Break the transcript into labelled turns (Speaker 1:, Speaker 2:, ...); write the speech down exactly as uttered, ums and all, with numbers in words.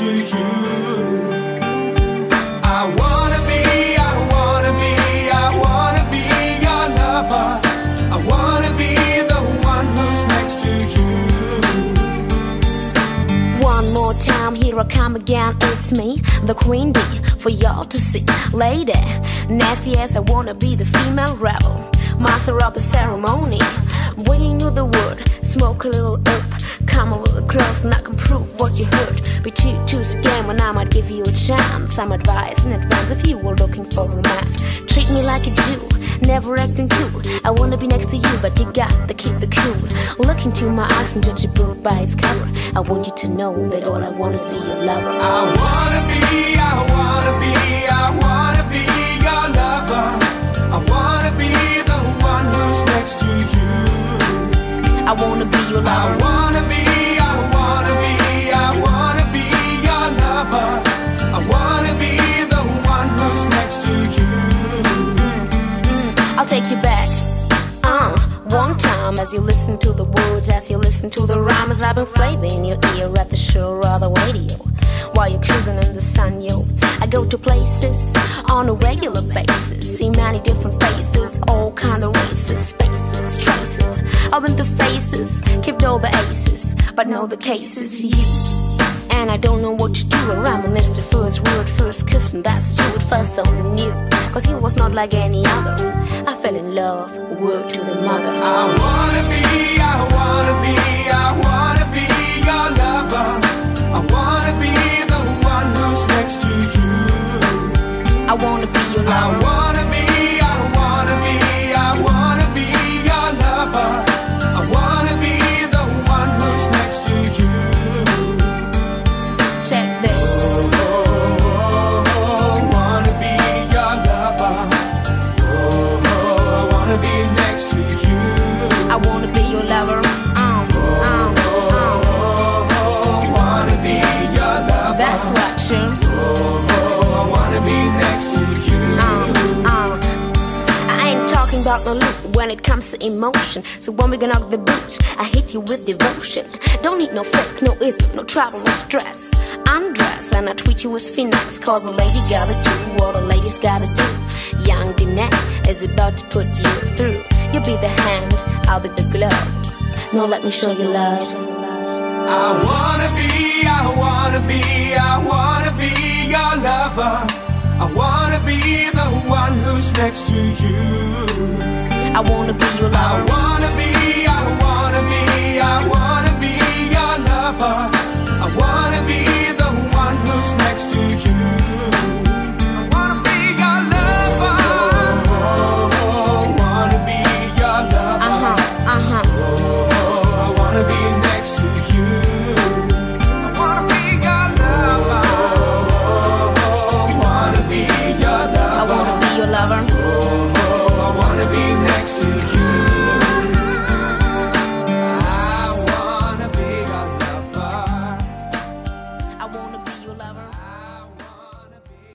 Speaker 1: to you. I wanna be, I wanna be, I wanna be your lover. I wanna be the one who's next to you.
Speaker 2: One more time, here I come again. It's me, the queen bee, for y'all to see. Lady, nasty as I wanna be the female rebel, master of the ceremony, bringing you the word. Smoke a little up, come a little close, and I can prove what you heard. Be two twos again when I might give you a chance. Some advice in advance if you were looking for romance. Treat me like a Jew, never acting cool. I wanna be next to you, but you got to keep the cool. Look into my eyes and judge a book by its cover. I want you to know that all I want is be your lover.
Speaker 1: I wanna be, I wanna be, I wanna be your lover. I wanna be the one who's next to you.
Speaker 2: I wanna be your lover.
Speaker 1: I wanna be, I wanna be, I wanna be your lover. I wanna be the one who's next to you.
Speaker 2: I'll take you back, uh, one time as you listen to the words, as you listen to the rhymes I've been flavor in your ear at the shore or the radio. While you're cruising in the sun, yo, I go to places on a regular basis, see many different faces, all kind of races, spaces, traces. I've been through faces, kept all the aces, but know the case is you. And I don't know what to do around when it's the first word, first kiss, and that's you at first only knew. Cause you was not like any other. I fell in love, word to the mother.
Speaker 1: I wanna be, I wanna be, I wanna be your lover. I wanna be the one who's next to you.
Speaker 2: I wanna be your lover.
Speaker 1: I wanna be, I wanna be, I wanna be your lover. I wanna be the one who's next to you.
Speaker 2: Check this.
Speaker 1: Oh, oh, oh, wanna be your lover. Oh, oh, I wanna be next to you.
Speaker 2: I wanna be your lover. Um, um, um.
Speaker 1: Wanna be your lover.
Speaker 2: That's right, sure.
Speaker 1: Oh, oh, I wanna be next to you.
Speaker 2: Um, um. I ain't talking about no loop when it comes to emotion. So when we gonna knock the boots, I hit you with devotion. Don't need no fake, no ism, no trouble, no stress. Undress and I treat you as finesse. Cause a lady gotta do what a lady's gotta do. Young Dinette is about to put you through. You'll be the hand, I'll be the glove. Now let me show you love.
Speaker 1: I wanna be, I wanna be, I wanna be your lover. I wanna be the one who's next to you.
Speaker 2: I wanna be your
Speaker 1: I
Speaker 2: lover.
Speaker 1: wanna be, I wanna be, I wanna